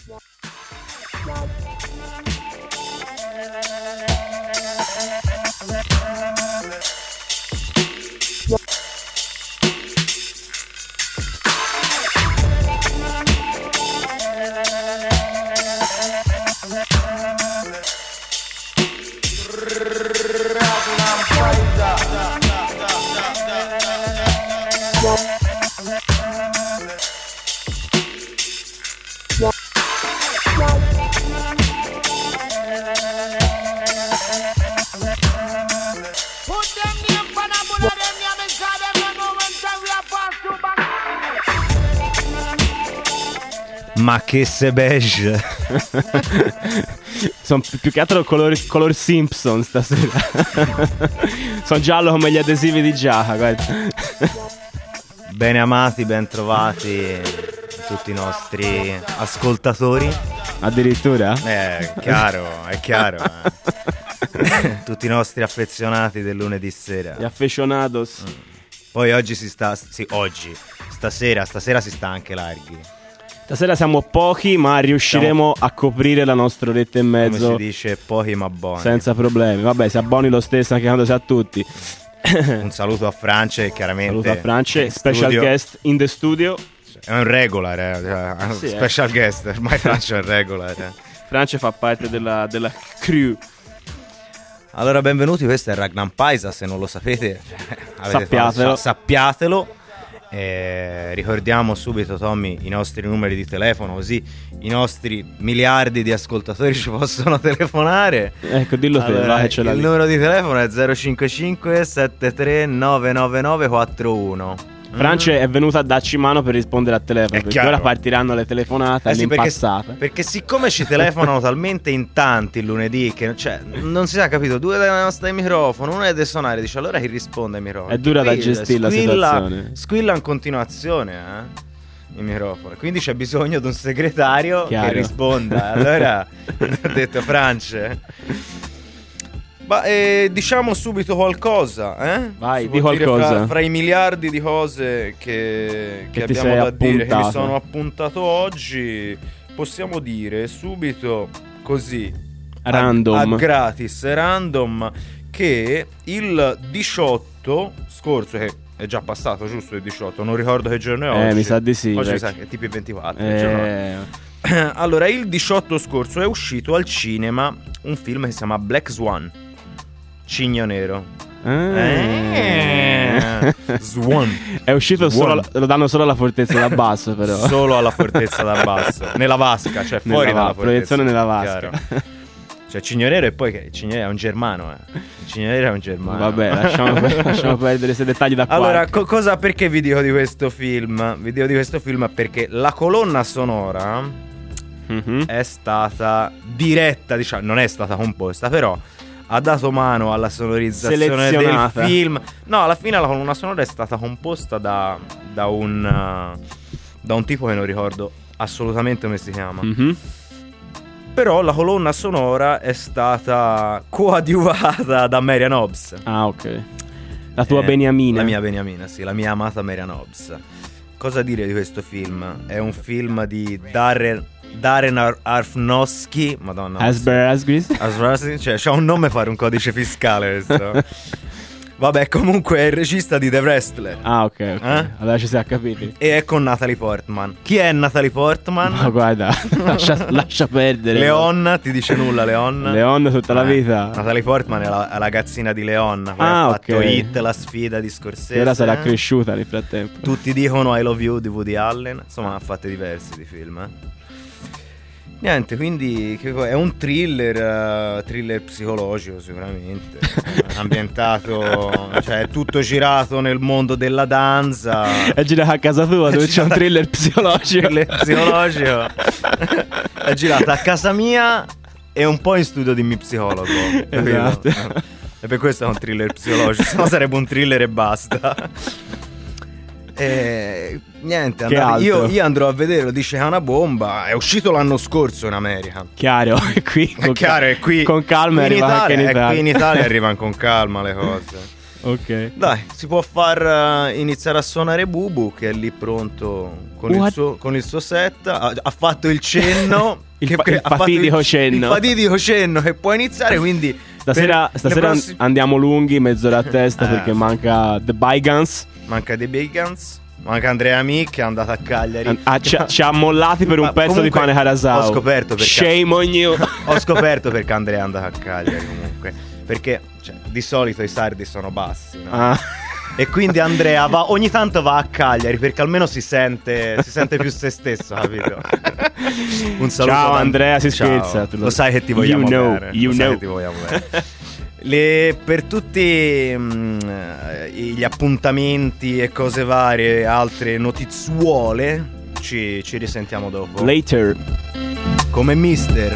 Ma che se beige. Sono più che altro color Simpson stasera. Sono giallo come gli adesivi di Giaca, guarda. Bene amati, ben trovati tutti i nostri ascoltatori. Addirittura? È chiaro. Tutti i nostri affezionati del lunedì sera. Gli affezionados. Poi oggi stasera si sta anche larghi. Stasera siamo pochi, ma riusciremo a coprire la nostra oretta e mezzo. Come si dice, pochi ma buoni. Senza problemi. Vabbè, si abboni lo stesso anche quando si ha tutti. Un saluto a France, chiaramente. Saluto a France, special guest in the studio. È un regular, sì, special guest, ormai France è un regular. France fa parte della crew. Allora, benvenuti, questo è Ragnar Paisa, se non lo sapete, sappiatelo. Ricordiamo subito, Tommy, i nostri numeri di telefono, così i nostri miliardi di ascoltatori ci possono telefonare. Ecco, dillo te, allora, che ce l'ha il lì. numero di telefono è 055 73 999 41. France è venuta a darci mano per rispondere a telefono, perché chiaro. ora partiranno le telefonate all'impazzata. Perché siccome ci telefonano talmente in tanti il lunedì che non si sa, capito, due devono stare in microfono, uno è da suonare, dice allora chi risponde ai microfoni? È dura da gestire la situazione. Squilla in continuazione, il microfono. Quindi c'è bisogno di un segretario che risponda. Allora ho detto France. Ma diciamo subito qualcosa, Vai, di qualcosa. Fra i miliardi di cose che abbiamo da dire, che mi sono appuntato oggi, possiamo dire subito così, random, a gratis, random, che il 18 scorso, che è già passato, giusto, il 18, non ricordo che giorno è oggi. Mi sa di sì. Oggi mi sa che è tipo il 24. Allora, il 18 scorso è uscito al cinema un film che si chiama Black Swan. Cigno nero. Swan. È uscito Swan. lo danno solo alla fortezza da basso, però. Solo alla fortezza da basso. Nella vasca, cioè fuori dalla fortezza. Proiezione nella vasca. Chiaro. Cioè Cigno nero, e poi che Cigno nero è un germano, Cigno nero è un germano. Vabbè, lasciamo perdere questi dettagli da qua. Allora, perché vi dico di questo film? Vi dico di questo film perché la colonna sonora è stata diretta, diciamo, non è stata composta, però ha dato mano alla sonorizzazione del film. No, alla fine la colonna sonora è stata composta da un tipo che non ricordo assolutamente come si chiama. Però la colonna sonora è stata coadiuvata da Marian Hobbs. Ah, ok. La tua Beniamina. La mia Beniamina, sì, la mia amata Marian Hobbs. Cosa dire di questo film? È un film di Darren Aronofsky, madonna. Asbury, cioè c'ha un nome, fare un codice fiscale questo. Vabbè, comunque è il regista di The Wrestler. Ah, ok. Allora ci siamo capiti. E è con Natalie Portman. Chi è Natalie Portman? Ma guarda, lascia perdere. Leon, ti dice nulla Leon? Leon tutta la vita. Natalie Portman è la ragazzina di Leon. Poi ha fatto Hit, la sfida di Scorsese. Che ora sarà cresciuta nel frattempo. Tutti dicono I Love You di Woody Allen. Insomma, ha fatto diversi di film, Niente, quindi è un thriller psicologico sicuramente, ambientato, cioè tutto girato nel mondo della danza. È girato a casa tua dove c'è un thriller psicologico. È girato a casa mia e un po' in studio di mio psicologo. Esatto. E per questo è un thriller psicologico, se no sarebbe un thriller e basta. Niente, io andrò a vederlo, dice che è una bomba, è uscito l'anno scorso in America. Chiaro, è qui con calma arriva anche in Italia. Qui in Italia arrivano con calma le cose. Ok. Dai, si può far iniziare a suonare Bubu, che è lì pronto con il suo set. Ha fatto il cenno. il fatidico cenno. Il fatidico cenno che può iniziare, quindi stasera andiamo lunghi, mezz'ora a testa, perché manca The Byguns. Manca The Byguns. Manca Andrea Mi, che è andato a Cagliari. Ci ha mollati per un pezzo di pane Carasau. Ho scoperto perché Shame on you. Ho scoperto perché Andrea è andato a Cagliari comunque. Perché di solito i sardi sono bassi, no? E quindi Andrea ogni tanto va a Cagliari, perché almeno si sente più se stesso, capito? Un saluto. Ciao Andrea, si scherza. Lo sai che ti vogliamo bene. You know. Che ti vogliamo bene. Per tutti gli appuntamenti e cose varie, altre notizuole, ci risentiamo dopo. Later. Come Mister.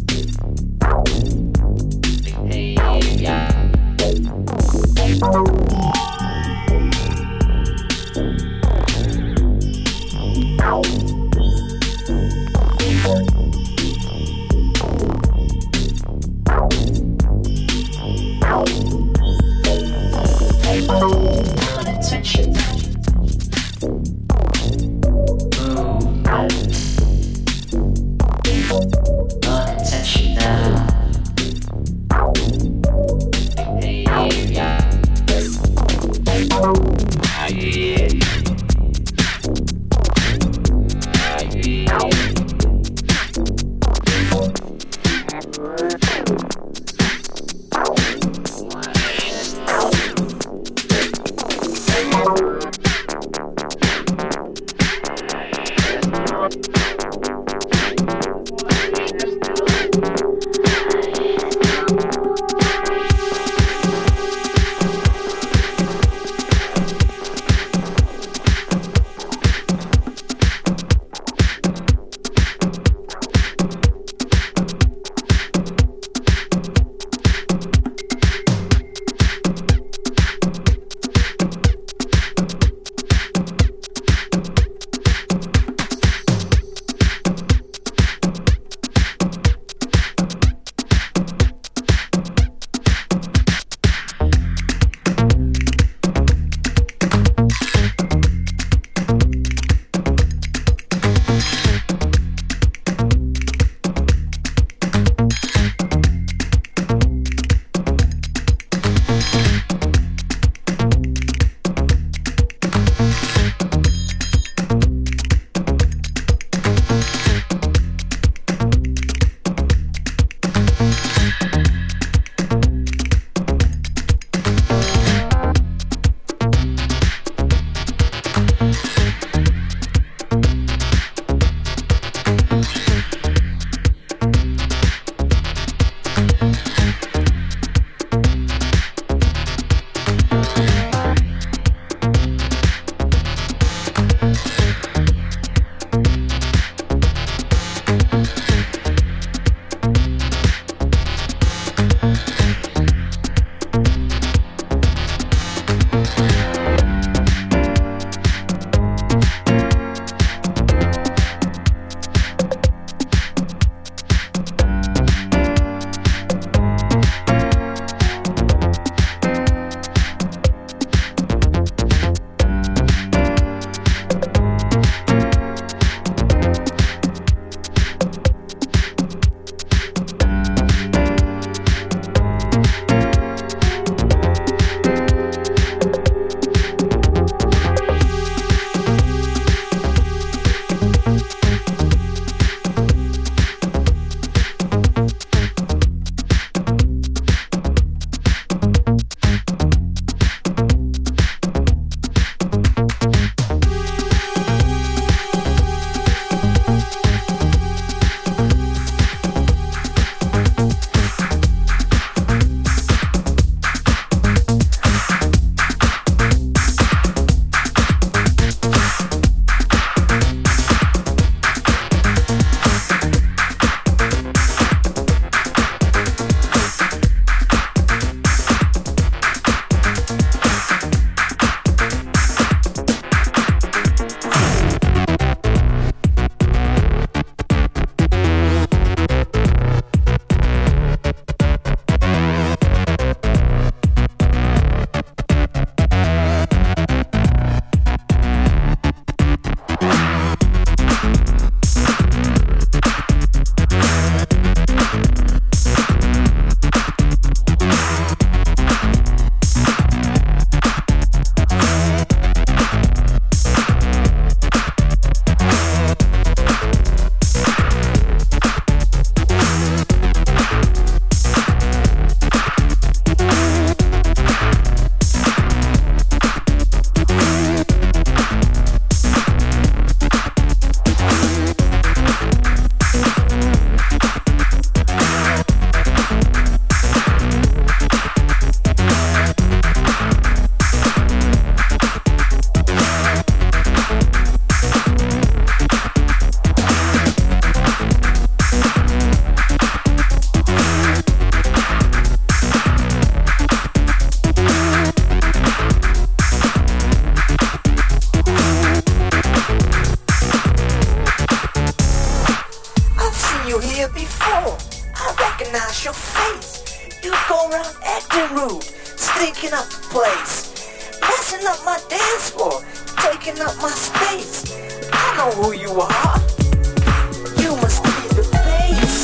Unintentional behavior. recognize your face. You go around acting rude, stinking up the place, messing up my dance floor, taking up my space. I know who you are. You must be the bass.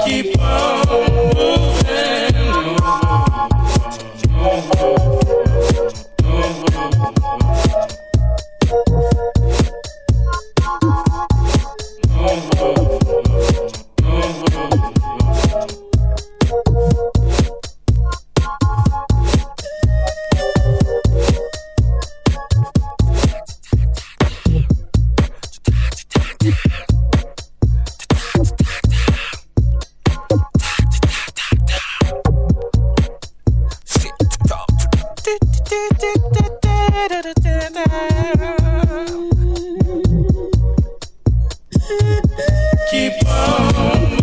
Keep on moving. Keep on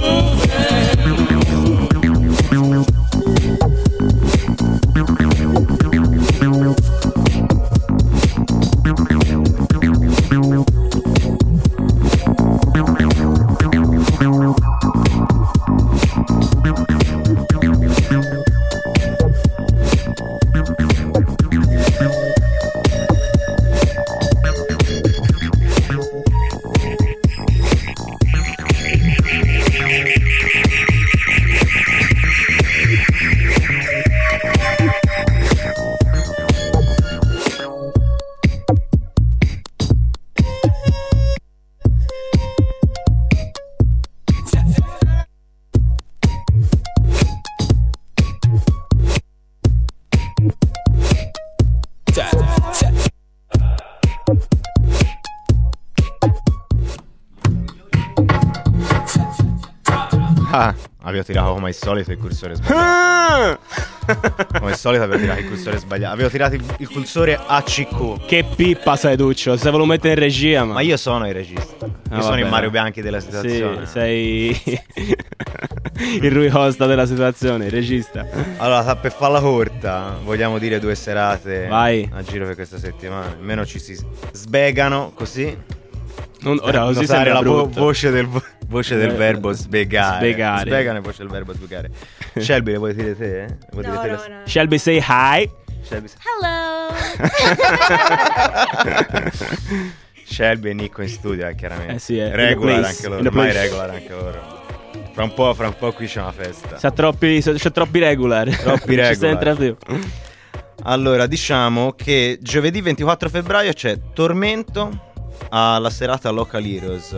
Avevo tirato come al solito il cursore sbagliato. Come al solito avevo tirato il cursore sbagliato. Avevo tirato il cursore ACQ. Che pippa sei, Duccio. Se ve lo mette in regia, Ma io sono il regista. Io sono il Mario Bianchi della situazione. Sì, sei il Rui Costa della situazione, il regista. Allora, per farla corta, vogliamo dire 2 serate Vai. a giro per questa settimana. Almeno ci si sbegano così. Ora così notare sembra la brutto. voce del verbo sbegare. Sbegare. Sbegano e voce del verbo sbegare. Shelby, le vuoi dire te? Vuoi dire te No. Shelby, say hi. Shelby, Hello. Shelby e Nico in studio, chiaramente. Sì, è regular in the place. anche loro. In the Ormai place. regular anche loro. Fra un po' qui c'è una festa. C'è troppi regular. Troppi Non ci si regular. entra più. Allora, diciamo che giovedì 24 febbraio c'è Tormento alla serata Local Heroes,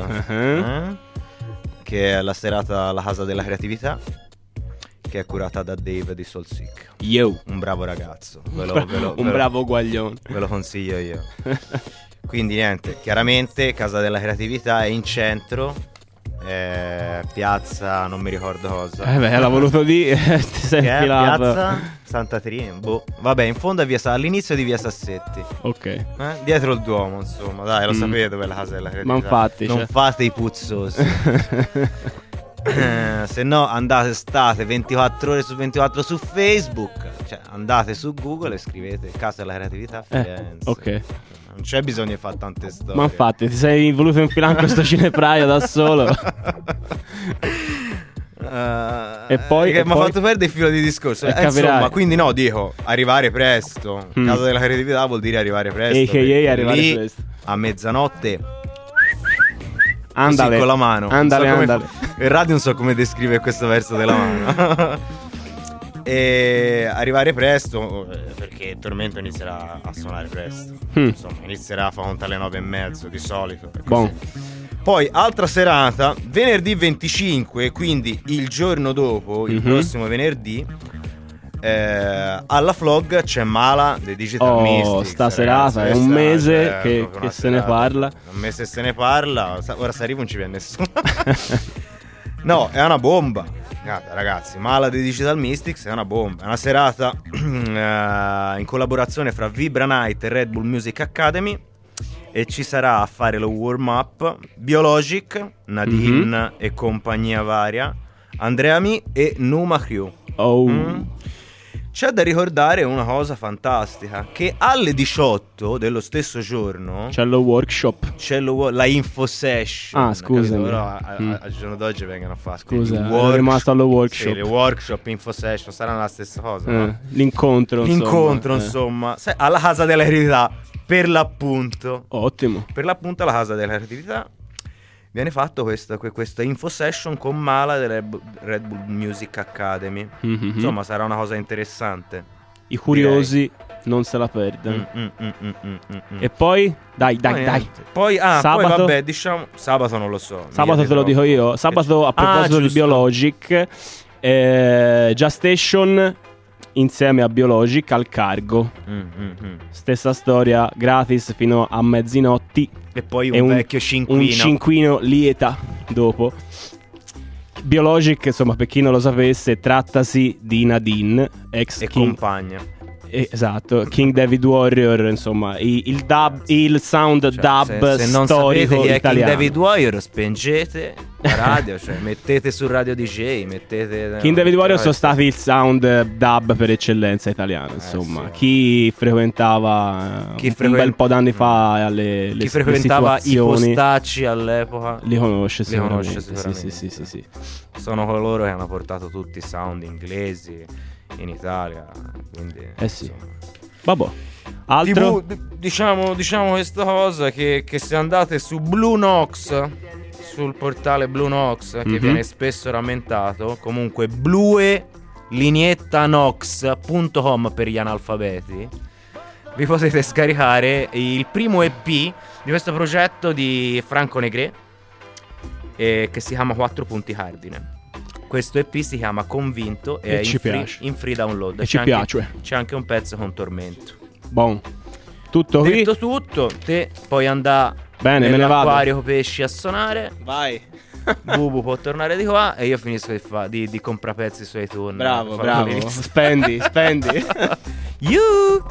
che è la serata alla Casa della Creatività, che è curata da Dave di Soul Sick. Yo. Un bravo ragazzo. Bravo guaglione. Ve lo consiglio io. Quindi niente, chiaramente Casa della Creatività è in centro, piazza non mi ricordo cosa. L'ha voluto dire. Ti sei Che è infilato. piazza Santa Terina, boh. Vabbè, in fondo è all'inizio di via Sassetti, Ok. dietro il Duomo, insomma. Dai, lo sapete dove è la Casa della Creatività. Ma infatti, non cioè. fate i puzzosi. Se no state 24 ore su 24 su Facebook, cioè andate su Google e scrivete Casa della Creatività Firenze. ok. Non c'è bisogno di fare tante storie. Ma infatti, ti sei voluto infilare in questo cinepraio da solo. E poi- che e mi ha poi- fatto perdere il filo di discorso. Capirai. Insomma, quindi no, dico arrivare presto. Casa della Creatività vuol dire arrivare presto. AKA perché arrivare lì, presto. a mezzanotte Andale. così con la mano. Andale, Non so come andale. il radio non so come descrive questo verso della mano. E arrivare presto, perché Tormento inizierà a suonare presto. Insomma, inizierà a fare conto alle 9:30 di solito. è così. Bon. Poi altra serata, venerdì 25, quindi il giorno dopo, il prossimo venerdì, alla Flog c'è Mala dei Digital Mystics. sta ragazzi. serata è un Questa mese è che proprio una se ne serata. parla. Un mese se ne parla. Ora se arriva non ci viene nessuno. No, è una bomba. Guarda, ragazzi, Mala dei Digital Mystics è una bomba. È una serata in collaborazione fra Vibra Night e Red Bull Music Academy. E ci sarà a fare lo warm up Biologic, Nadine e compagnia varia, Andrea Mi e Numa Crew. C'è da ricordare una cosa fantastica, che alle 18 dello stesso giorno C'è lo workshop. c'è la info session. Ah, scusami. Però al giorno d'oggi vengono fatti Scusa, i ero rimasto allo workshop. Sì, le workshop, info session saranno la stessa cosa, no? L'incontro, L'incontro, insomma. insomma, alla Casa della Creatività, per l'appunto. Ottimo. Per l'appunto alla Casa della Creatività. viene fatto questa info session con Mala della Red Bull Music Academy. Insomma, sarà una cosa interessante. I curiosi non se la perdono. E poi? Dai. Poi sabato? Poi vabbè, diciamo sabato non lo so. Sabato te lo dico io. Sabato, a proposito di Biologic, Justation insieme a Biologic al Cargo. Stessa storia, gratis fino a mezzinotti. E poi un vecchio cinquino. Un cinquino lieta dopo. Biologic, insomma, per chi non lo sapesse, trattasi di Nadine, ex e King, compagna. Esatto, King David Warrior, insomma, il sound dub se non storico sapete chi è italiano. King David Warrior, spengete la radio, cioè mettete su Radio DJ, mettete King David Warrior sono stati il sound dub per eccellenza italiano, insomma. Sì. Chi frequentava un bel po' d'anni fa chi frequentava i situazioni, postacci all'epoca li conosce sicuramente. Sì. Sì. Sono coloro che hanno portato tutti i sound inglesi in Italia, quindi sì. insomma. Vabbè. Altro? Diciamo questa cosa, che se andate su Blue Nox, sul portale Blue Nox, che viene spesso rammentato, comunque bluelinietanox.com per gli analfabeti, vi potete scaricare il primo EP di questo progetto di Franco Negré, che si chiama 4 punti cardine. Questo EP si chiama Convinto e è in free download. E ci piace. C'è anche un pezzo con Tormento. Buon. Tutto qui? Detto tutto, te puoi andare nell'acquario con pesci a suonare. Vai. Bubu può tornare di qua e io finisco di comprare pezzi su iTunes. Bravo. Spendi. You.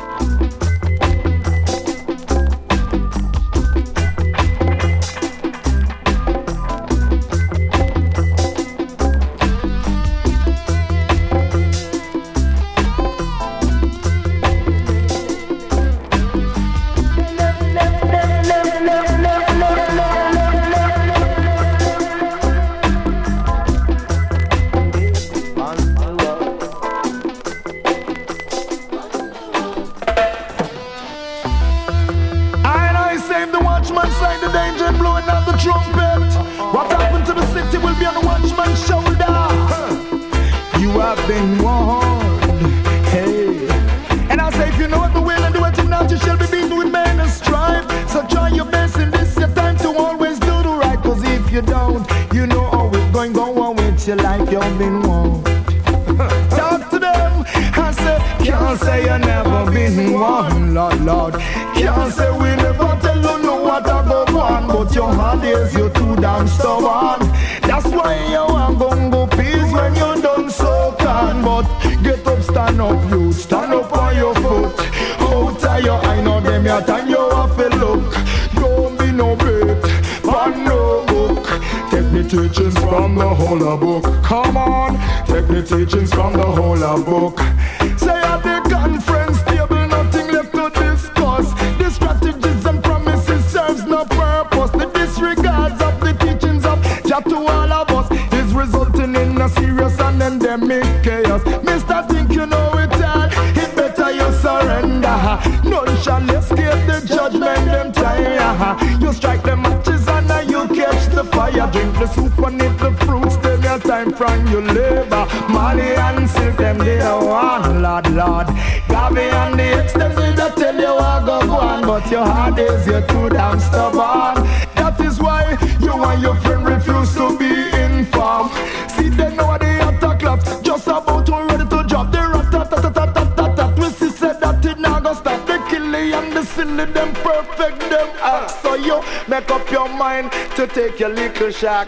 Teachings from the whole book. Come on, take the teachings from the whole book. Say at the conference table, nothing left to discuss. The strategies and promises serves no purpose. The disregards of the teachings of Jah to all of us is resulting in a serious and endemic chaos. Mister, think you know it all? It better you surrender. None shall escape the judgment them time. You strike the matches and you catch the fire. Drink the soup and eat the fruits. Take your time from your labor. Molly and silk them they one, Lord. Gavi and the extended that tell you I go on, but your heart is you're too damn stubborn. That is why you and your friend refuse to be informed. See they know they attack laps, just about to ready to drop the rat-tat-tat-tat-tat-tat. We see said that it now go stop the killing and the silly them perfect them. So you make up your mind to take your little shock.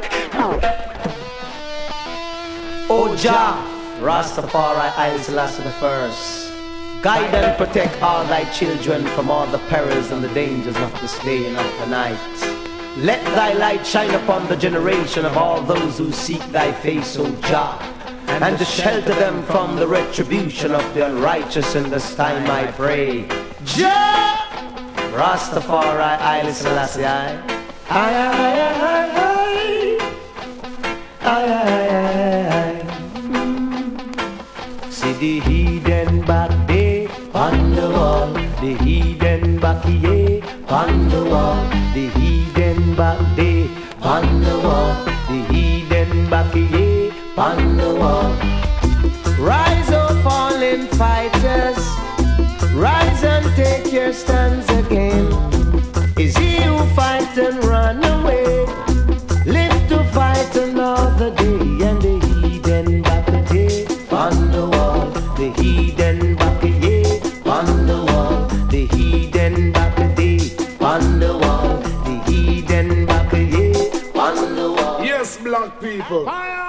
O Jah, Rastafari, Haile Selassie I, guide and protect all thy children from all the perils and the dangers of this day and of the night. Let thy light shine upon the generation of all those who seek thy face, O Jah, and to shelter them from the retribution of the unrighteous in this time, I pray. Jah, Rastafari, Haile Selassie I. See the heathen back there on the wall, the heathen back here on the wall, the heathen back there on the wall. The heathen back, yeah, on the wall. Rise up, fallen fighters. Rise and take your stands again. Is he who fight and run away? Live to fight another day. And the heathen back, yeah, on the wall. The heathen back, yeah, on the wall. The heathen back, yeah, on the wall. The heathen back, yeah, on the wall. Yes, black people.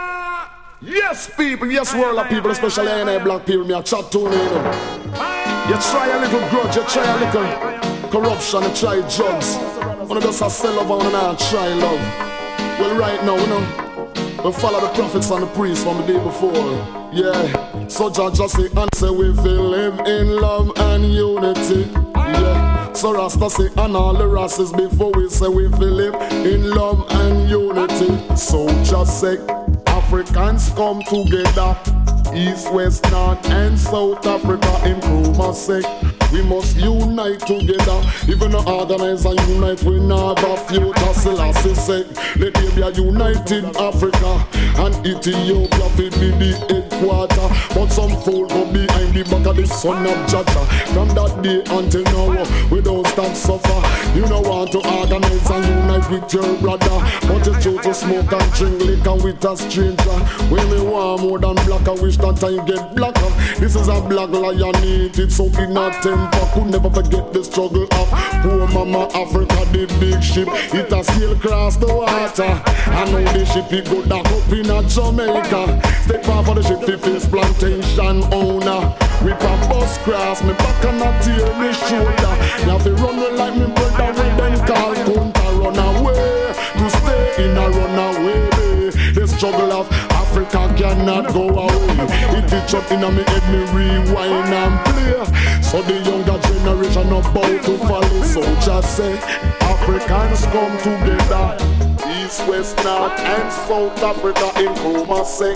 Yes, people. Yes, world of people, especially any black people. Me a chat to you. You try a little grudge, you try a little corruption, you try drugs. Wanna just a sell love, wanna not try love. Well, right now, you know, we follow the prophets and the priests from the day before. Yeah, so just say and say we feel live in love and unity. Yeah, so Rasta say and all the races before we say we feel live in love and unity. So just say Africans come together. East, West, North and South Africa in Kumasi. We must unite together. Even the organize and unite, we not have a future. Selassie say, let there be a united Africa. And Ethiopia will be the headquarter. But some fool go behind the back of the son of Jaja. From that day until now, we don't stop suffer. You don't want to organize and unite with your brother. But you choose to smoke and drink liquor with a stranger. When we want more than black, I wish that time get blacker. This is a black lion, it so in a temper. Could never forget the struggle of poor mama Africa, the big ship. It a sail across the water. I know the ship it go down up in a Jamaica. Step off for the ship, the face plantation owner. With a bus cross, me back and a tear me shoulder. Now if you run me like me brother, we then call Kunta run away. To stay in a runaway. The struggle of Africa cannot go away. It teach up in a me head, me rewind and play. So the younger generation about to follow. So just say Africans come together. East, West, North and South Africa in Kumasi.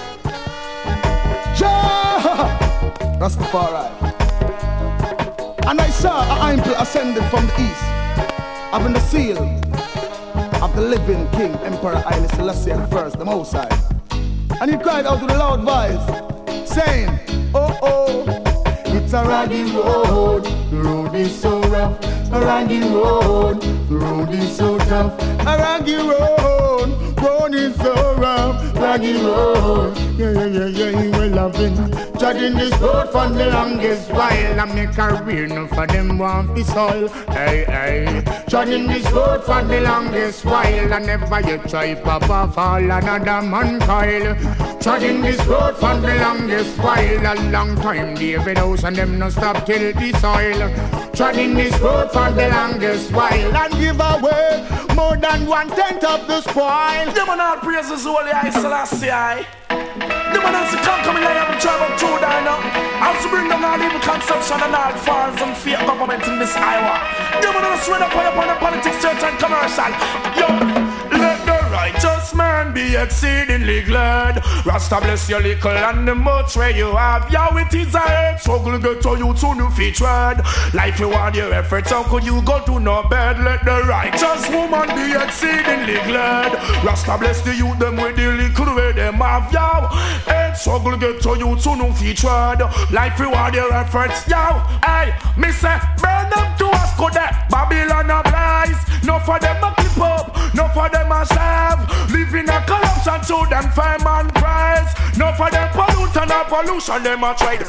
Rastafari. And I saw an angel ascended from the east, having the seal of the living King Emperor Haile Selassie I, the Most High. And he cried out with a loud voice, saying, oh, oh, it's a raggy road, the road is so rough. A raggy road, the road is so tough. A raggy road, road is so rough. Raggy road, yeah, we're loving. Judging this road for the longest while. I make a career, no for them want the soil. Hey, judging this road for the longest while. I never yet try papa fall another man coil. Judging this road for the longest while. A long time David House and them no stop till the soil. Treading this road for the longest while and give away more than 1/10 of the spoil. Them and all praises holy I Selassie I. Them and all come coming I have a drive up through there now. I have to bring down all evil consumption and all falls and fake government in this Iowa. Them and all swear up on the politics, church and commercial. Yo. Let the righteous man be exceedingly glad. Rasta bless your little and the much where you have. Yo, it is a head struggle get to you to new featured. Life you want your efforts, how could you go to no bed? Let the righteous woman be exceedingly glad. Rasta bless the youth them with the little where them have. Yo, head struggle get to you to new featured. Life you want your efforts. Yo, hey, me say burn them to us go there. Babylon a blaze. No for them a keep up, no for them a serve. Live in a corruption to them fame and praise. No for them pollute and a pollution them a trade.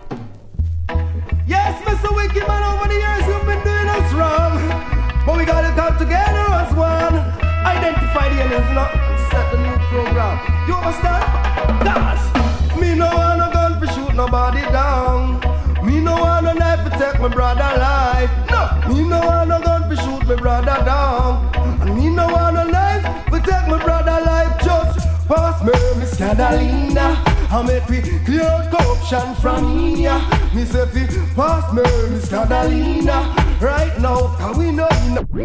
Yes, Mr. Wicked Man, over the years you've been doing us wrong, but we gotta come together as one. Identify the enemies, not set the new program. You understand? Cause me no want no gun for shoot nobody down. Me no want no knife to take my brother life. No, me no want no gun for shoot my brother down. And me no want no knife to take my brother life. Just pass me, Miss Catalina. I make we clear out corruption from here. Me say fi pass me, Miss Catalina. Right now, can we know?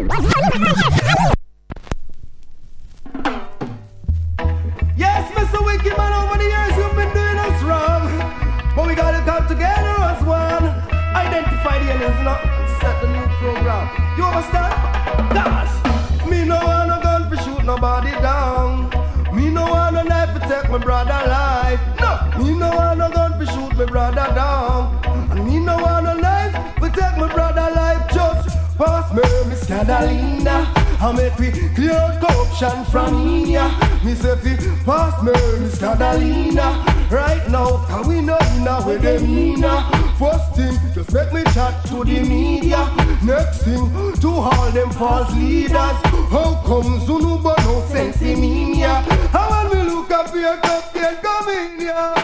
Yes, Mr. Wicked Man, over the years you've been doing us wrong, but we gotta come together as one. Identify the enemies, not set the new program. You understand? Cause me no want no gun for shoot no nobody down. Me no want no knife to take my brother life. No, me no want no gun to shoot my brother down. And me no want no knife to take my brother life. Just pass me, Miss Catalina. I make we clear corruption from here. Me say fi pass me, Miss Catalina. Right now, can we know where they mean? First thing, just make me chat to the media. Next thing, to all them false leaders. How come Zunuba no sense in me? How when we look up here, can't come in here.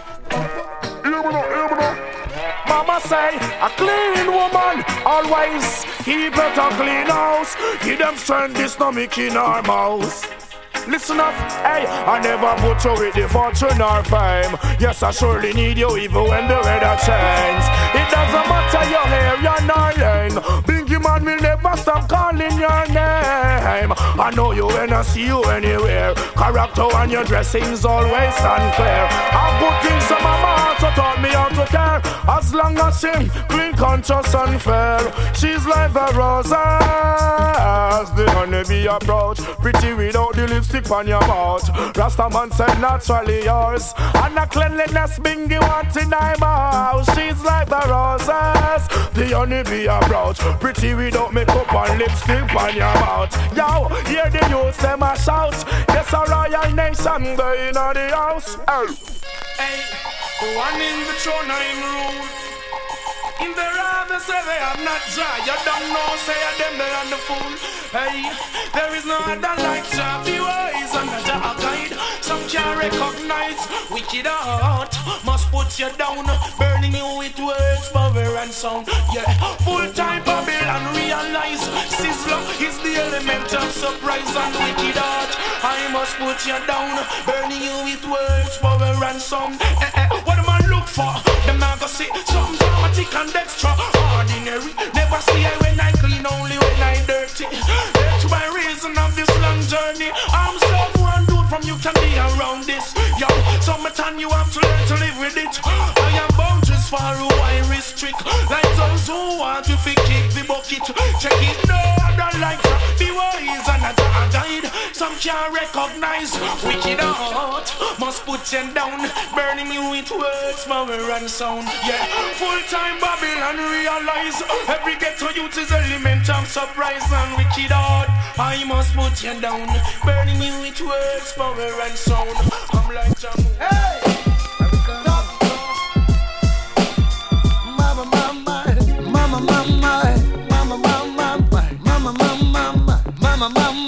Mama say, a clean woman always keep it a clean house. Give them strength, this no making our mouse. Listen up, hey, I never put you with the fortune or fame. Yes, I surely need you even when the weather changes. It doesn't matter your hair, you're not lame. Bingy man will never stop calling your name. I know you when I see you anywhere. Character and your dressing's always stand clear. I good things on my heart, so taught me how to care. As long as she clean, conscious and fair. She's like the roses, the honeybee approach. Pretty without the lipstick on your mouth. Rasta man said naturally yours. And the cleanliness bingy want in my mouth. She's like the roses, the honeybee approach. Pretty without makeup and lipstick on your mouth. Yo, hear the youth them a shout. Yes, a royal nation they in the house. Hey, one in the throne in rule. In the round they say they have not Jah. You don't know, say them they are the fool. Hey, there is no other like Jah. Be wise and Jah guide. Some can't recognize wicked heart. Must put you down, burning you with words, power and sound. Yeah, full time Babylon realize Sizzler is the element of surprise and wicked heart. I must put you down, burning you with words, power and sound. What am I look for? Them not gonna see something dramatic and extra ordinary. Never see I when I clean, only when I dirty. That's by reason of this long journey. I'm someone dude from you can be around this. Yo, summertime you have to learn to live with it. I am boundaries for who I restrict. Like those who want to kick the bucket. Check it, no, I don't like to be wise and I died. Some can't recognize wicked heart. Must put you down, burning you with words, power and sound. Yeah, full time Babylon realize every ghetto youth is element of surprise and wicked heart. I must put you down, burning you with words, power and sound. I'm like Jamu. Hey! Mama, mama, mama, mama, mama, mama, mama, mama,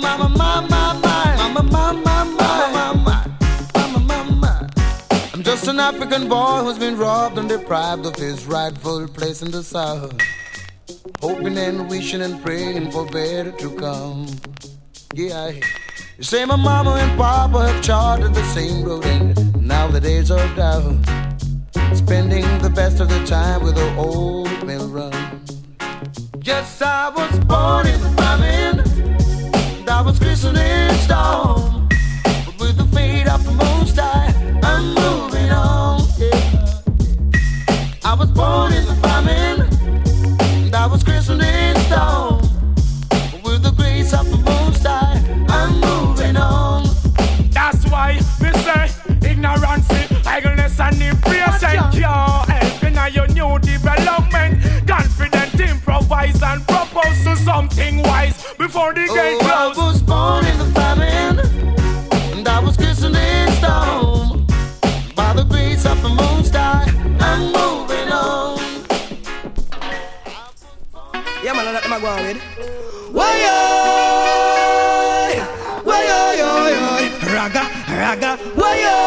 mama. I'm just an African boy who's been robbed and deprived of his rightful place in the South. Hoping and wishing and praying for better to come. Yeah, you say my mama and papa have charted the same road and now the days are down. Spending the best of the time with the old mill run. Yes, I was born in the famine. I was christened in stone. But with the fate of the Most High, I'm moving on. Yeah. I was born in the famine. I was christened in stone. But with the grace of the Most High, I'm moving on. That's why we say ignorance, idleness and impatience can't help in your new development. Confident, improvise and propose to something wise before the gate closed. I was born in the famine, and I was christened in stone. By the grace of the Most High, I'm moving on. Yeah, man, let me go on with. Why-yo, raga, raga, why-yo.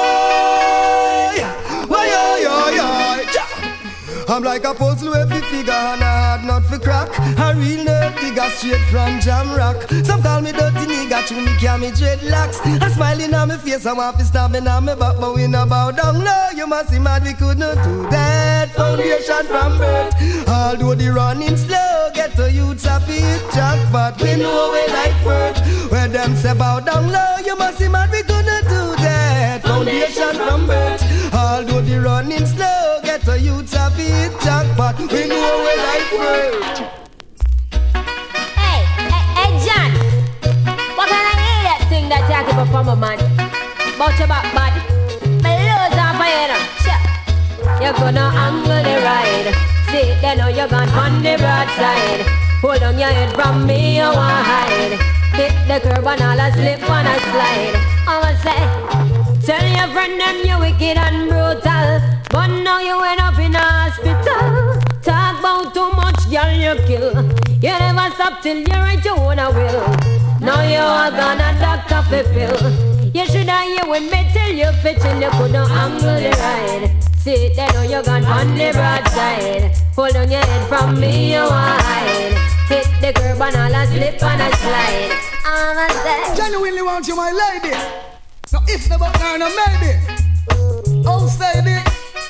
I'm like a puzzle with the figure and a hard nut for crack. A real nerd figure straight from jam rock. Some call me dirty nigga, to me carry me dreadlocks. A smiling on my face, I want to stab me on my back, but we no bow down. No, you must see mad, we could not do that. Foundation from birth. Although the running slow, get to youths a fit jack, but we know we like first. Where them say bow down low, you must see mad, we could not do that. Foundation from birth. Although the running slow, get to youths a fit jack, but we know we like first. Hey, John, what kind of idiot thing that my man. Bout your back, bad. My loads on fire. You're gonna angle the ride. See, they know you're gone on the broadside. Hold on your head from me, you won't hide. Hit the curb and all a slip and a slide. I'ma say, tell your friend them you wicked and brutal, but now you end up in a hospital. Talk about too much, girl, you kill. You never stop till you write your own will. Now you are gonna doctor fulfill. You should have hear when me tell you fetching, you couldn't angle the ride. See, they know you're gone on the broadside. Hold on your head from me, you won't hide. Hit the curb and all a slip and a slide. I'ma say, genuinely want you, my lady. So if the but now, no maybe. Oh, say it.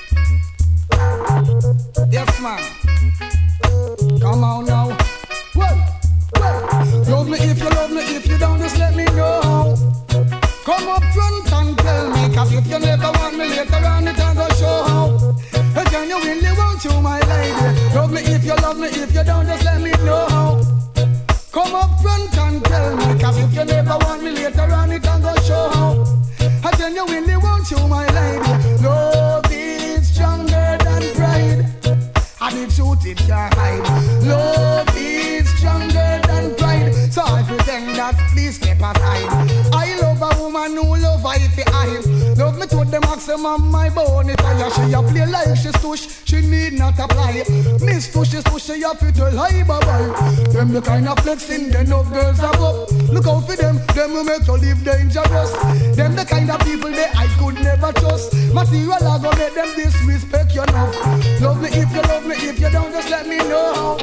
Yes, man. Come on now. Well. Love me if you love me, if you don't, just let me know. Come up front and tell me, cause if you never want me later on, it ain't gonna show how. I genuinely want you, my lady. Love me if you love me, if you don't, just let me know how. Come up front and tell me, cause if you never want me later on, it ain't gonna show how. I genuinely want you, my lady. Love is stronger than pride. And the truth it can't hide. Love is stronger than pride. So I pretend that please step aside. I love a woman who love her if you hide. Love me to the maximum, my bone if I she a play like she's tush, she need not apply. Miss tush is tush, she a fit well high bye. Them the kind of flexing, then no girls are up. Look out for them will make you live dangerous. Them the kind of people that I could never trust. Material I go make them disrespect you enough. Love me if you love me, if you don't, just let me know.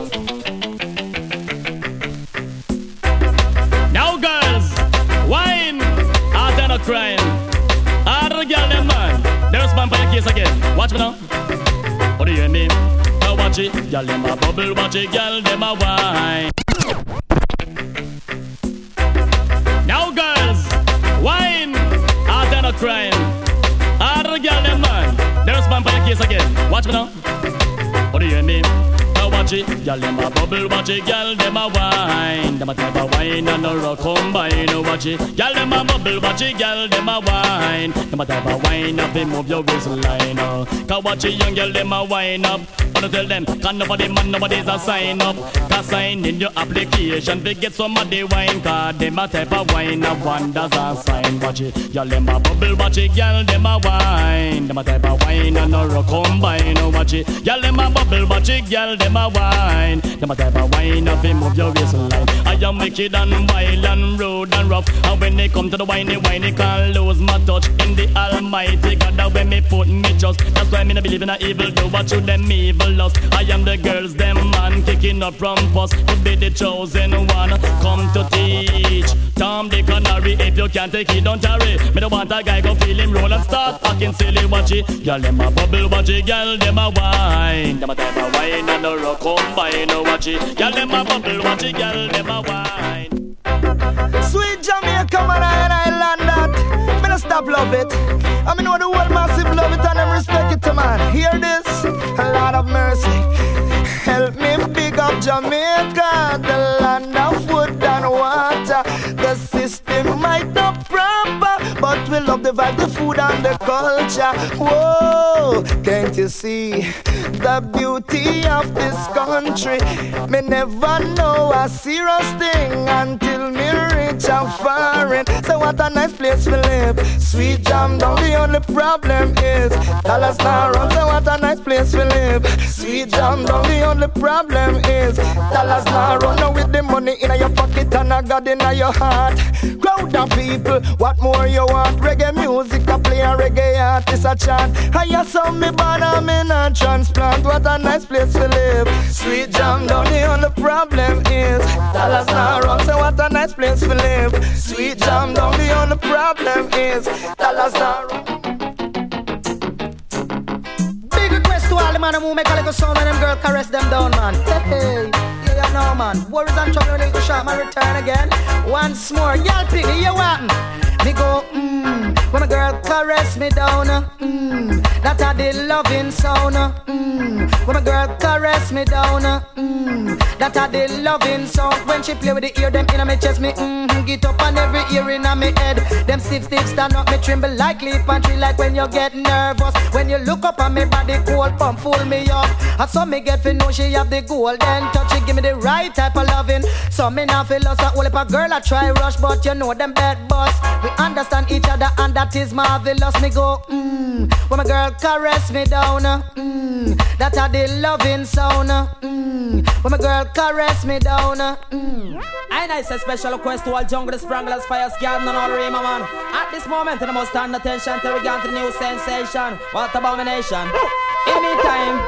Now girls, wine, out and a crying. Out of the girl them man, there's man by the case again. Watch me now. What do you hear me? Now watch it, girl them a bubble, watch it, girl them a wine. Now girls, wine, out and a crying. Out of the girl them man, there's man by the case again. Watch me now. What do you hear me? Watch it, girl them a bubble, watch it, girl them a wine. Them a type of wine and a rock combine. Watch it, girl them a bubble, watch it, girl them a wine. Them a type of wine up, they move your waistline. Cause watch it, young girl them a wine up. Wanna tell them, cause nobody man, nobody's a sign up. Cause sign in your application, they get some of the wine. Cause them a type of wine, a wonders a sign. Watch it, girl them a bubble, watch it, girl them a wine. Them a type of wine and a rock combine. Watch it, girl them a bubble, watch it, girl them a wine. Them a type of wine up, they move your waistline. I am wicked and wild and rude and rough. And when they come to the whiny, can't lose my touch in the Almighty God. That when me put me trust, that's why me no believe in a evil do. What should them evil lust? I am the girls, them man kicking up from post to be the chosen one. Come to teach Tom the Canary. If you can't take it, don't tarry. Me don't want a guy go feel him roll and start acting silly. Watch it, girl them a bubble, watch it, girl them a wine. Them a type of wine and a rock combine. Watch it, girl them a bubble, watch it, girl them a wine. Sweet Jamaica, man, I land that. Me no stop love it. I mean know the world massive love it and them respect it, man. Hear this, a lot of mercy. Help me big up Jamaica, the land of wood and water. The system might not proper, but we love the vibe, the food and the culture. Whoa, can't you see the beauty of this country? Me never know a serious thing until me reach a foreign. So what a nice place to live. Sweet Jam down, the only problem is dollars not run. So what a nice place to live. Sweet Jam down, the only problem is dollars not run. Now with the money in your pocket and a God in your heart. Crowd of people, what more you want? Reggae music, I play a reggae artist a chant. I hear some me born and me not transplant. What a nice place to live. Sweet Jam down, the only problem is dollars not run. So what a nice place to live. Sweet Jam down, the only problem is dollars not run. Big request to all the man who make a little sound and them girl caress them down, man. Hey, yeah, you know, man. Worries and trouble when you shot my return again. Once more, y'all pick it, you want me go, when a girl caress me down, that a the loving sound, when a girl caress me down, That are the loving sound. When she play with the ear, them in my chest, me get up on every ear in my head. Them stiff stand up, me tremble like leaf and tree. Like when you get nervous, when you look up on me body, cold pump fool me up. And so me get to know she have the golden touch. She give me the right type of loving. So me now feel lost. All if a girl I try rush, but you know them bad boss. We understand each other and that is marvelous. Me go when my girl caress me down. That are the loving sound. When my girl caress me down. And I say special request to all jungle spranglers, fire scan and all Rima man. At this moment, I must stand attention till we get to the new sensation. What abomination? In meantime,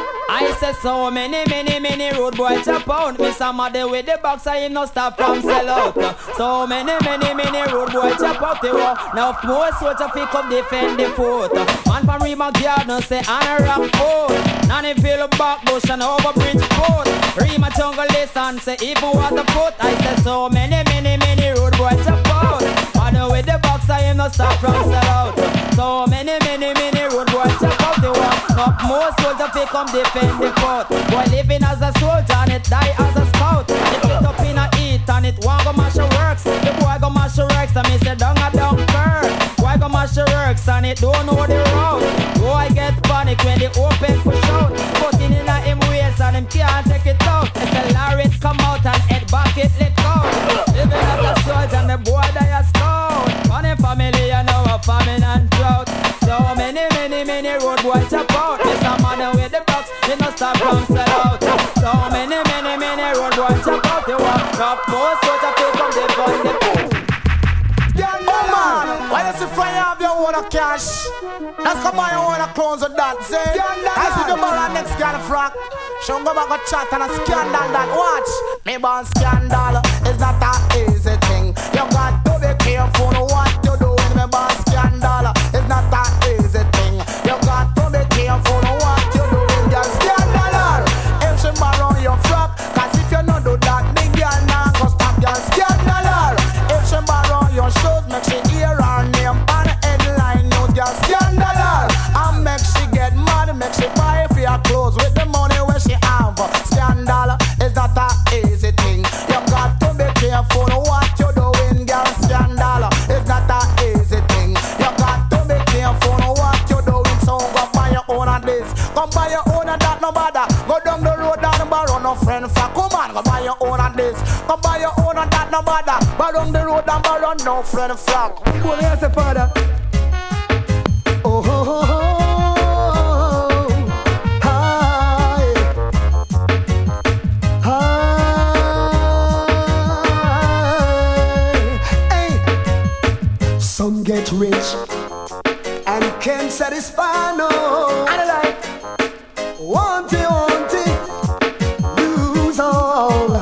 I say so many road boys jump out. Me somebody with the box, I no stop from sell out. So many road boys jump out the road. Now more soldiers pick up defend the fort. Man from Rima Garden say on a rock foot. Nannyville back bush and over bridge foot. Rima jungle listen say even water foot. I say so many road boys jump out. Man with the box, I no stop from sell out. So many road boys jump out the road. More soldiers pick up defend the fort. Boy living as a soldier and it die as a scout. It fit up in a heat and it won't go mash your works. The boy go mash your works and me say down a down bird. Boy go mash your works and it don't know the route. Boy get panic when the open push out. Put in him waist and him can't take it out. It's a larynx come out and head back it let go. Living as a soldier and the boy die a scout. On him family and now a famine and drought. So many road boys jump out. It's a man with the box, they no stop from sell out. So many road boys jump out. They walk up more so to pick up the gun, the food. Yeah, no man, why you see fire have your own cash? That's come by your own clothes with that, say. I see the man next guy frock. Show go back a chat and a scandal that watch. Me born scandal is not an easy thing. You got to be careful what you do when me born scandal. It's not an easy thing. You got to be careful what you do when you're scandal. If she borrow your frock, cause if you not do that, me girl now go stop your scandal. If she borrow your shoes, make she hear her name on the headline news, your scandal. And make she get mad, make she buy for your clothes with the money where she have. Scandal is not an easy thing. You got to be careful what you doing, girl. Scandal is not an easy thing. You got to be careful what you doing. So go buy your own of this, come buy your own of that, no matter. Go down the road and borrow no friend for. Come on, go buy your own of this, come buy your own of that, no matter. Go down the road and borrow no friend for. Well, yes, father. Oh, oh, oh, oh. Some get rich and can't satisfy no. I like want it, lose all.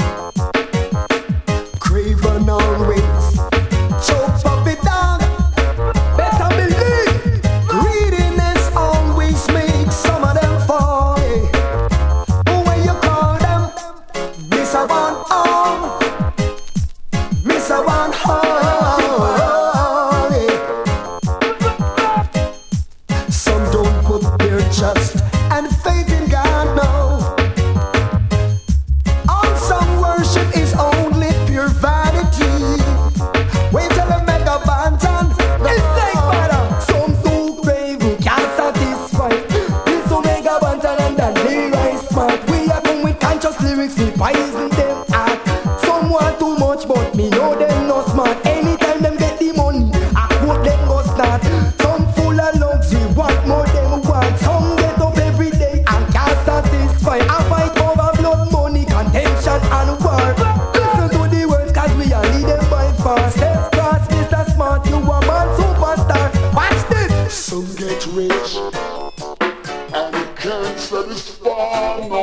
Crave and always choke up it down. Better believe greediness always makes some of them fall. When you call them, miss a one home, miss a one home. Trust and faith in God, no. All some worship is only pure vanity. Wait till they make a bantan. It's like butter. Some so crave can't satisfy. This will make a bantan and that lyrics smart. We are going with conscious lyrics, we poison them act. Some want too much, but me know them not smart. Anytime them get the money, I quote them go start. Some full of luxury, want more than want. Some get up every day and can't satisfy. I fight over blood, money, contention and war. Listen to the words cause we are leading by far. Step cross, Mr. Smart, you a man superstar. Watch this! Some get rich and it can't satisfy no.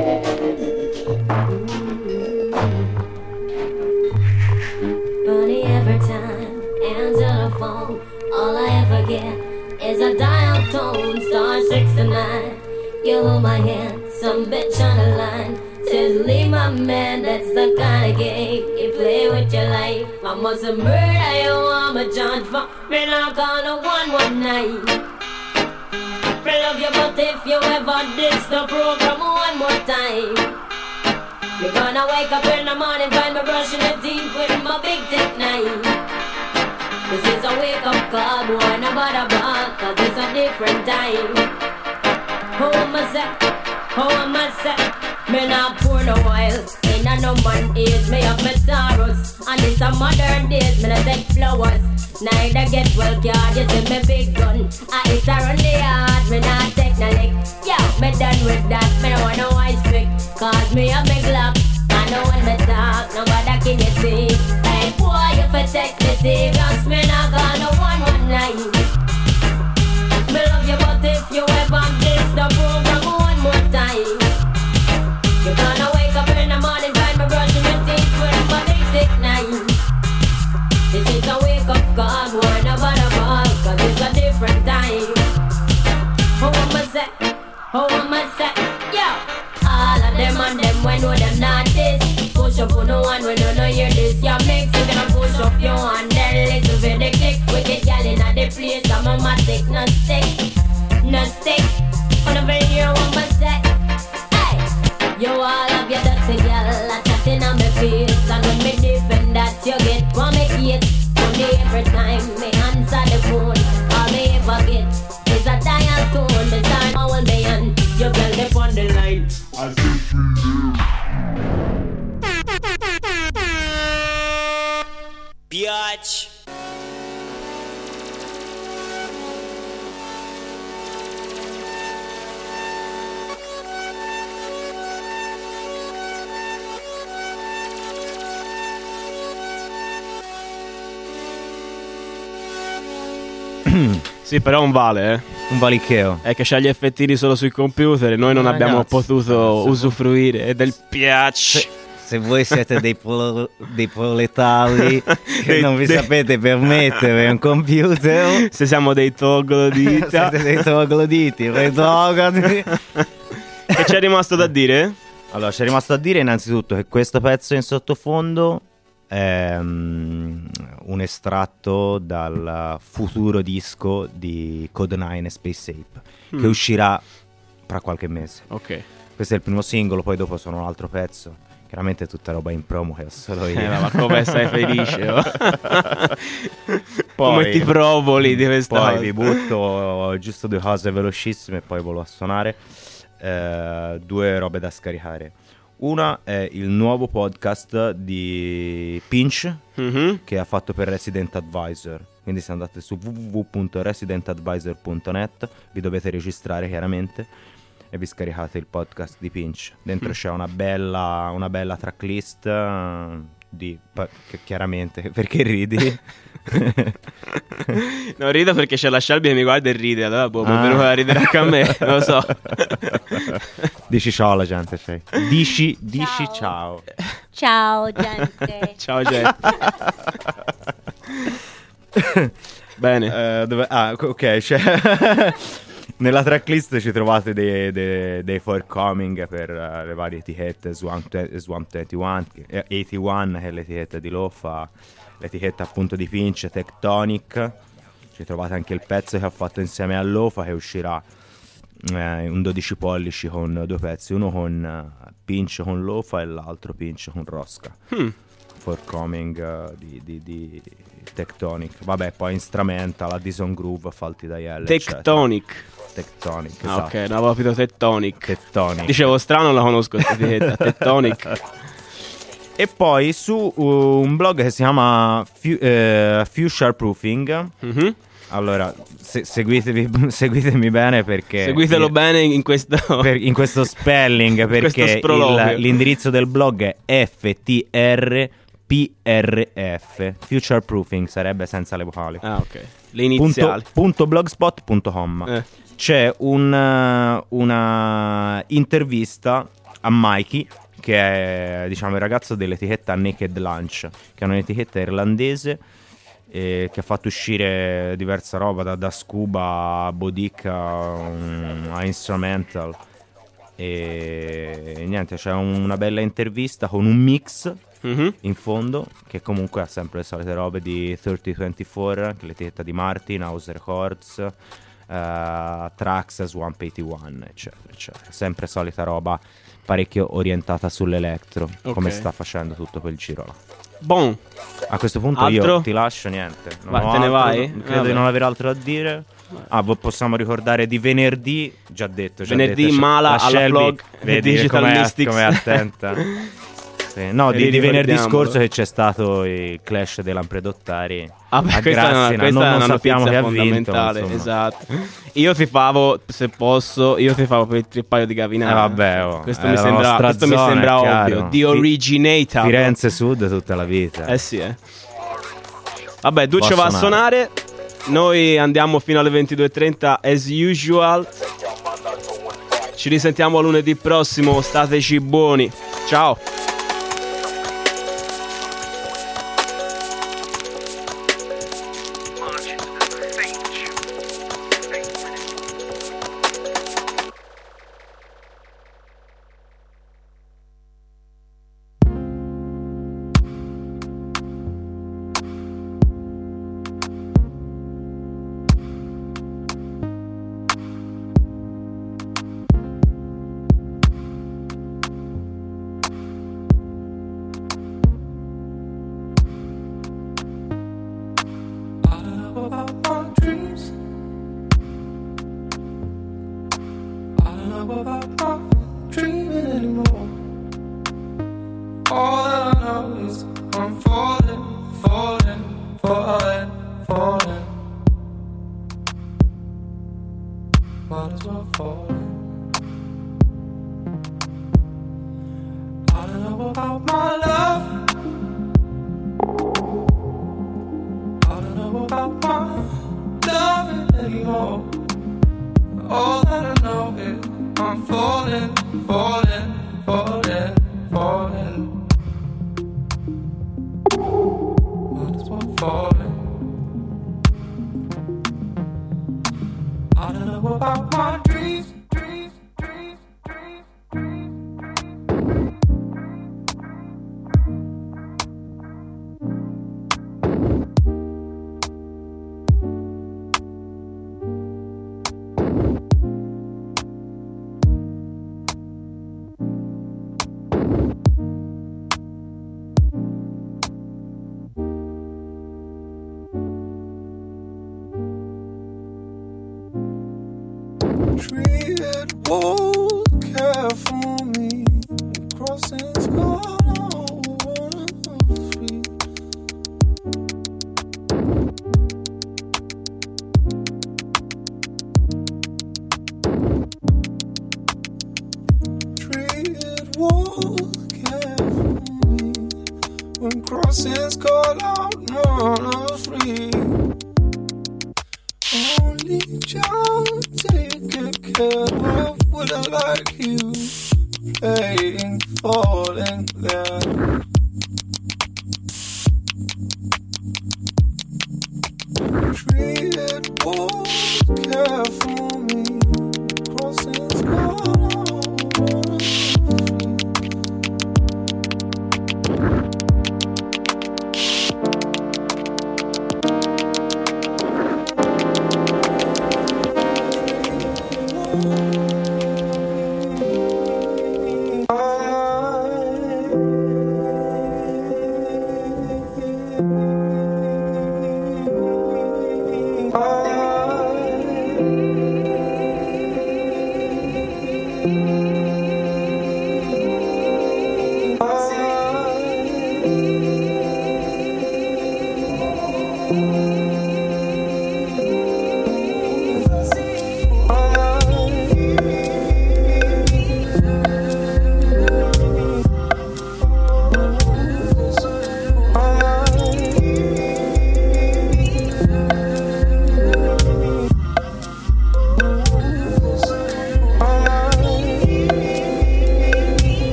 Funny every time, answer the phone. All I ever get is a dial tone, star 6 to 9. You hold my hand, some bitch on the line says leave my man. That's the kind of game you play with your life. I must have murder you, I'm a John for me knock on a 119. I love you, but if you ever diss the program one more time, You're gonna wake up in the morning, find me brushing your teeth with my big thick knife. This is a wake up call, boy, no bother back, cause it's a different time. Who am I say? Who am I say? Me not pour no oil, in a no man age, me have my sorrows. And it's a modern days, me not take flowers. Neither get well card, you see me big gun. I hit her on the yard, me not take no lick. Yo, me done with that, me don't want no ice pick. Cause me a big lock, I know when me talk, nobody can you see. Hey boy, if I take me serious, me not gonna one night. Me love you, but if you ever miss the program one more time, you're gonna wake up in the morning, find me brushing your teeth with my big thick knife. This is a wake up call, boy, no bother ball, cause it's a different time. Who am I say? Who am I say? Yo! All of them and them when know them not this. Push up on no one when you know hear this. You mix it and push up your hand, then listen for the click. Wicked gal in the place, I'm a matic, no stick. No stick, whenever you hear what I say. Hey! You all have your dirty girl, a chatting on my face. And when me defend that, you get one me kiss. Only every time me answer the phone, all me ever get is a dial tone. The time I will be on, you girl dip on the line. I Biatch. Sì, però un vale, Un valicheo. È che c'ha gli effettini solo sui computer e noi non abbiamo potuto usufruire del piace. Se voi siete dei proletari che non vi sapete permettere un computer, se siamo dei trogloditi, siete dei trogloditi, retrogradi. Che c'è rimasto da dire? Allora, c'è rimasto da dire innanzitutto che questo pezzo in sottofondo è un estratto dal futuro disco di Code9 e Space Ape, che uscirà tra qualche mese. Ok. Questo è il primo singolo, poi dopo sono un altro pezzo. Chiaramente è tutta roba in promo che ho solo io. Ma come sei felice? Oh? Come ti provoli di questa Poi cosa? vi butto giusto due cose velocissime e poi volo a suonare. Due robe da scaricare. Una è il nuovo podcast di Pinch, che ha fatto per Resident Advisor. Quindi se andate su www.residentadvisor.net vi dovete registrare chiaramente e vi scaricate il podcast di Pinch. Dentro c'è una bella tracklist che chiaramente, perché ridi? No, rido perché c'è la Shelby che mi guarda e ride. Allora può venire a ridere anche a me, non lo so. Dici ciao alla gente, cioè. Dici ciao. Ciao gente. Ciao gente. Bene. Ok, cioè nella tracklist ci trovate dei forthcoming per le varie etichette. Swamp 81 che è l'etichetta di Lofa, l'etichetta appunto di Pinch, Tectonic. Ci trovate anche il pezzo che ha fatto insieme a Lofa, che uscirà un 12 pollici con due pezzi, uno con Pinch con Lofa e l'altro Pinch con Rosca. Forthcoming di Tectonic. Vabbè, poi instrumental, la Dison Groove, Falti da Yell, Tectonic. Esatto. Ok, non avevo capito Tectonic. Dicevo strano, la conosco questa etichetta. Tectonic. E poi su un blog che si chiama Future Proofing. Allora, seguitemi bene perché seguitelo bene in questo in questo spelling, perché l'indirizzo del blog è FTRPRF. Future Proofing sarebbe senza le vocali. Ah, ok. Le iniziali. .blogspot.com. C'è una intervista a Mikey, che è, diciamo, il ragazzo dell'etichetta Naked Lunch, che è un'etichetta irlandese che ha fatto uscire diversa roba, da scuba a boutique a instrumental. E niente, c'è una bella intervista con un mix in fondo, che comunque ha sempre le solite robe di 3024, che è l'etichetta di Martin, House Records, Trax, Swamp 81, eccetera, eccetera. Sempre solita roba parecchio orientata sull'electro, come sta facendo tutto quel giro là. Bon. A questo punto altro? io ti lascio, niente. Te ne vai? Credo di non avere altro da dire. Possiamo ricordare di venerdì, già detto. Venerdì Mala alla Shelby, vlog Digital Mystics. Come attenta. Sì. No, di venerdì scorso che c'è stato il clash dei lampredottari a Grassina. Non sappiamo che ha vinto. Esatto. Io tifavo, se posso, per il trippaio di Gavinari. Vabbè, questo mi sembra ovvio. The Originator. Firenze Sud tutta la vita. Sì. Vabbè, Duccio va a suonare. Noi andiamo fino alle 22:30 as usual. Ci risentiamo lunedì prossimo. Stateci buoni. Ciao. Treated walls care for me, crossing scar on the street. Treated walls care for me when crossings call out on the street. Only child taken care of with a like you, fading, falling there. Treated walls care for me, crossing scar on the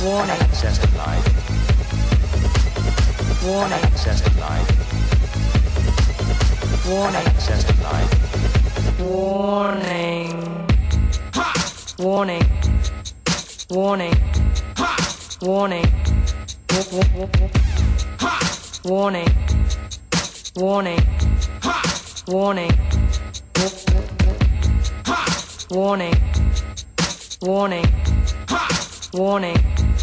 Warning. Access denied. Warning. Access denied. Warning. Access denied. Warning. Warning. Warning. Warning. Warning. Warning. Warning. Warning. Warning. Warning.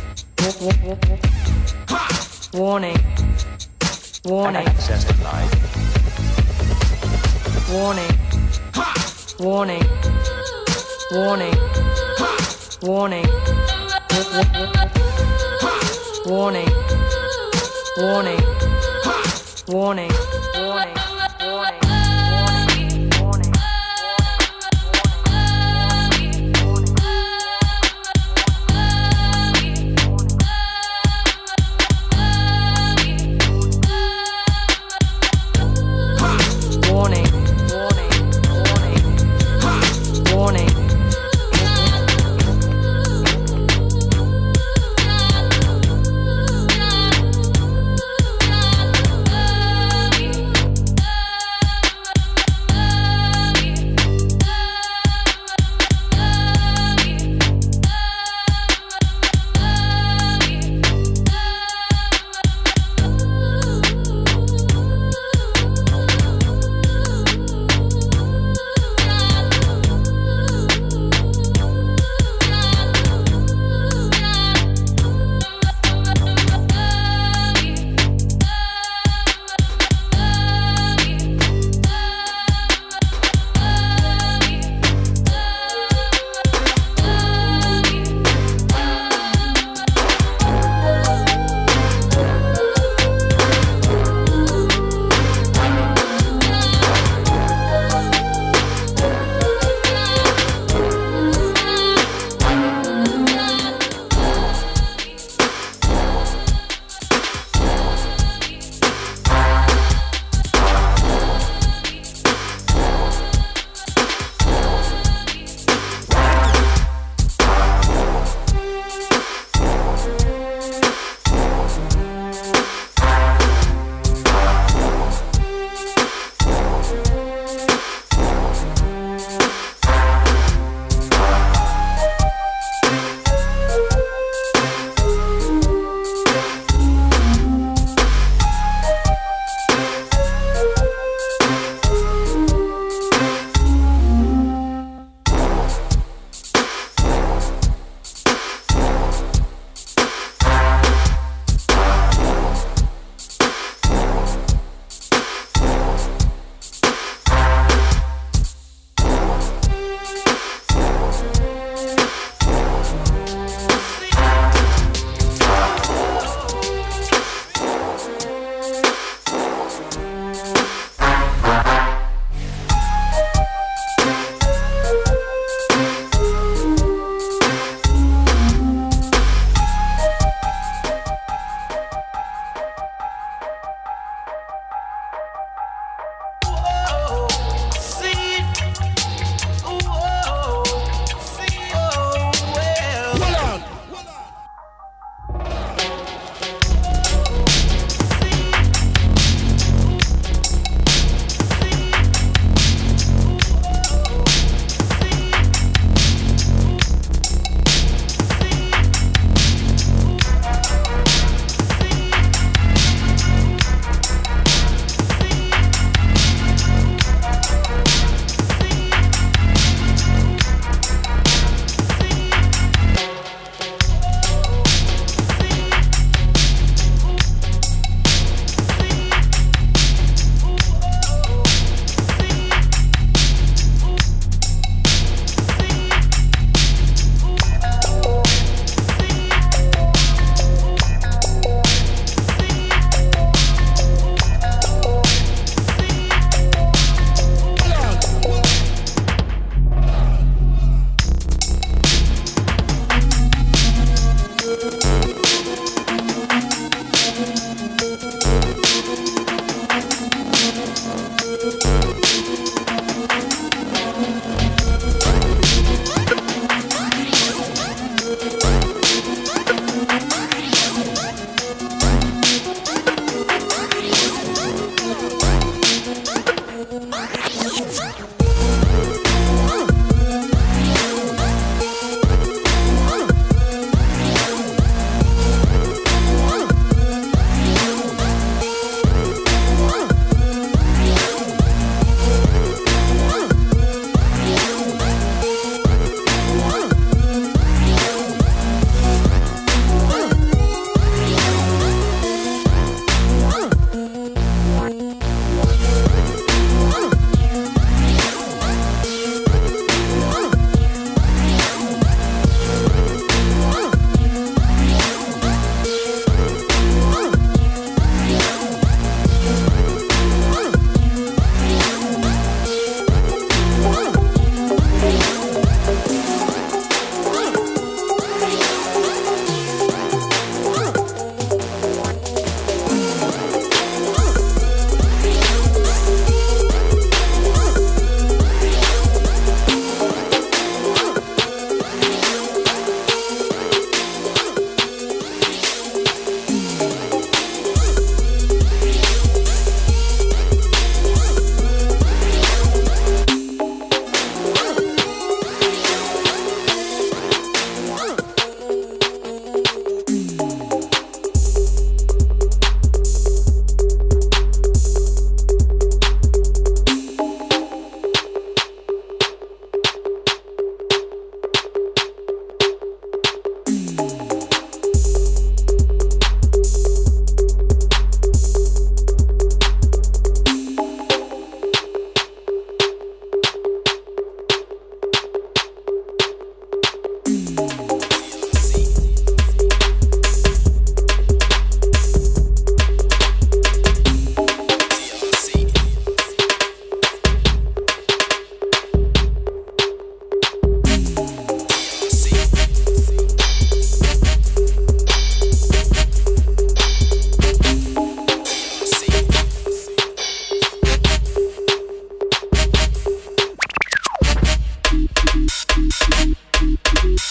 Warning. Warning. Access denied. Warning. Warning. Warning. Warning. Warning. Warning. Warning. Warning.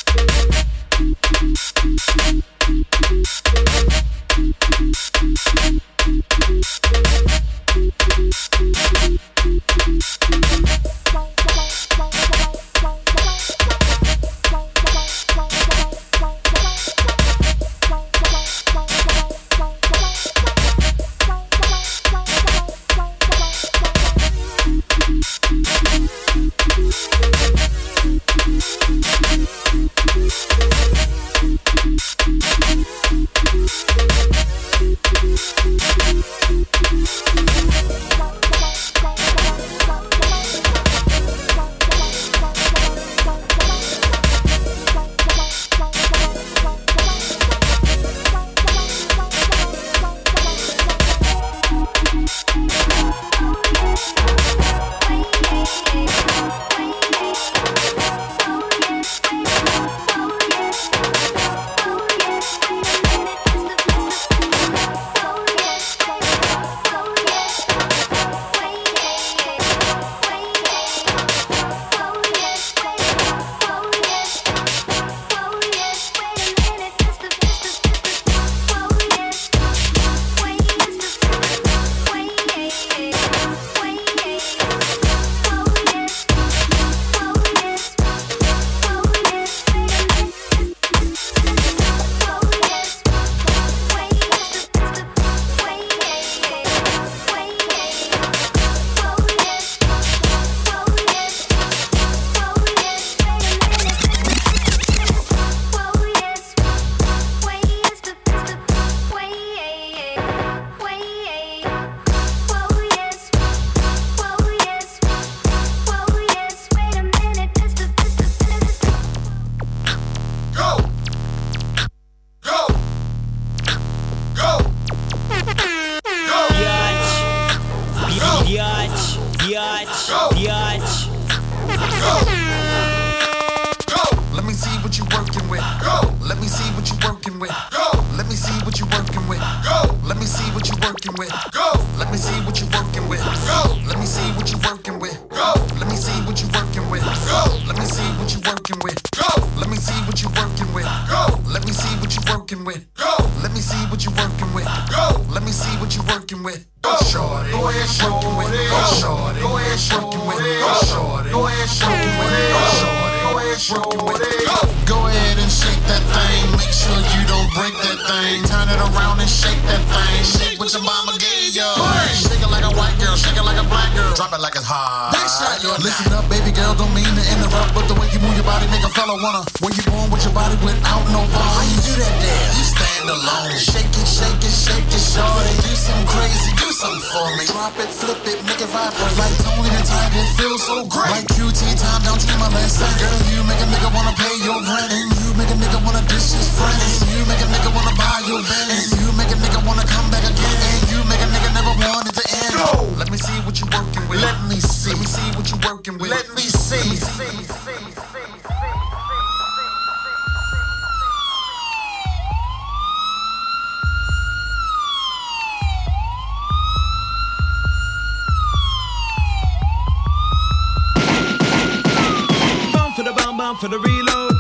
For the reload,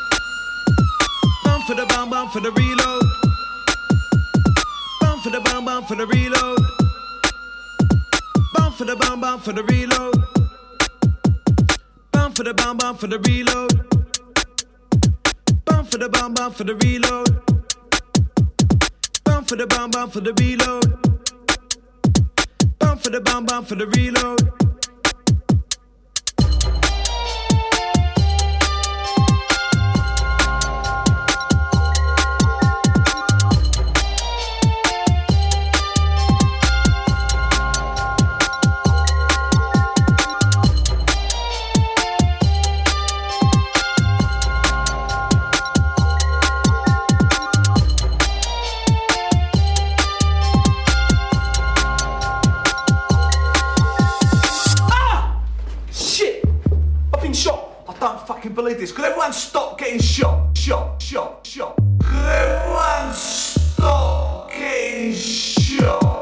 bum for the bum for the reload, bum for the bum for the reload, bum for the bum for the reload, bum for the bum for the reload, bum for the bum for the reload, bum for the bum for the reload, bum for the bum for the reload. Believe this. Could everyone stop getting shot? Could everyone stop getting shot?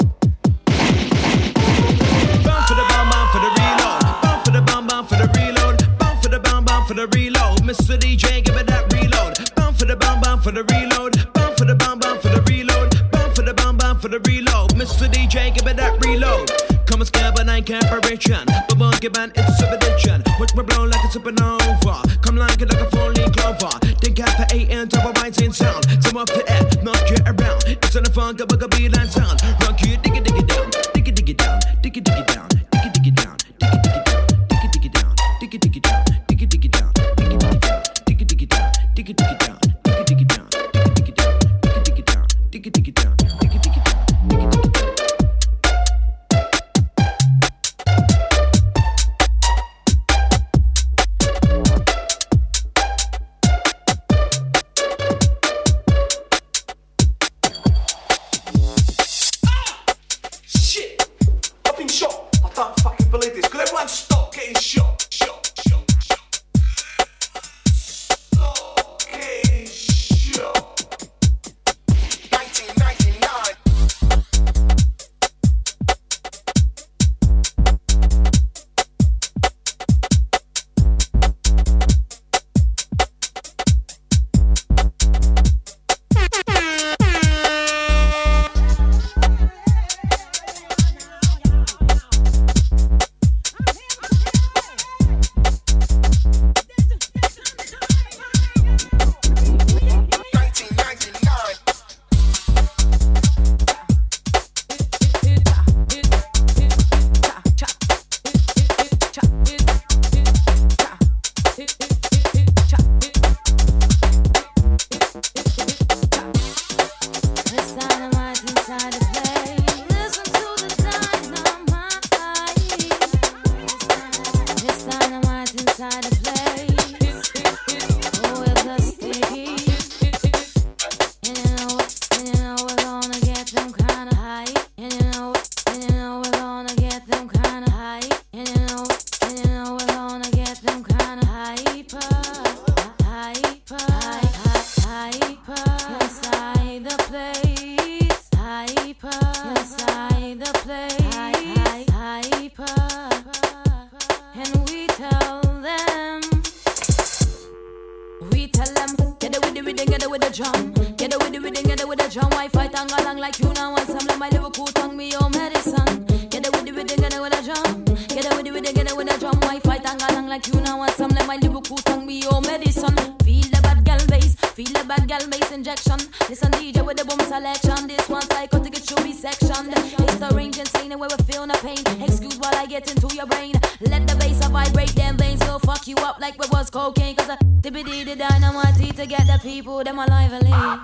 Bum for the bum for the reload. Bum for the bum for the reload. Bum for the bum for the reload. Mr. DJ. give it that reload. Bound for the bound for the reload. Bound for the bound for the reload. Bound for the bound for the reload. Mr. DJ, give it that reload. Come and scare, but I ain't preparation. But monkey band, it's a addiction. Watch me blow like a supernova. Come like it like a four-leaf clover. Then cap at 8 and top of my same sound. Some up the air, knock you around. It's on the funk, but a beeline sound. Rock you, dig it down. Dig it down. Dig it down. Dig it down. Dig it down. Dig it down. Dig it down. Dig it down. Dig it down. Dig it down. Dig it down. Dig it down. Dig it down. Dig it down. Dig it down. Dig it down. Dig it down.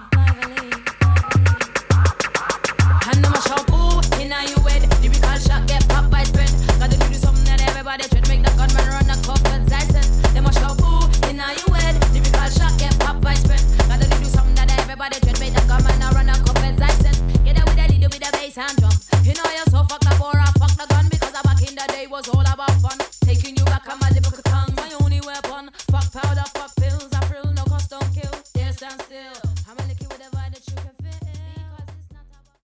And I'm a shop, ooh, in a you head, lyrical shot,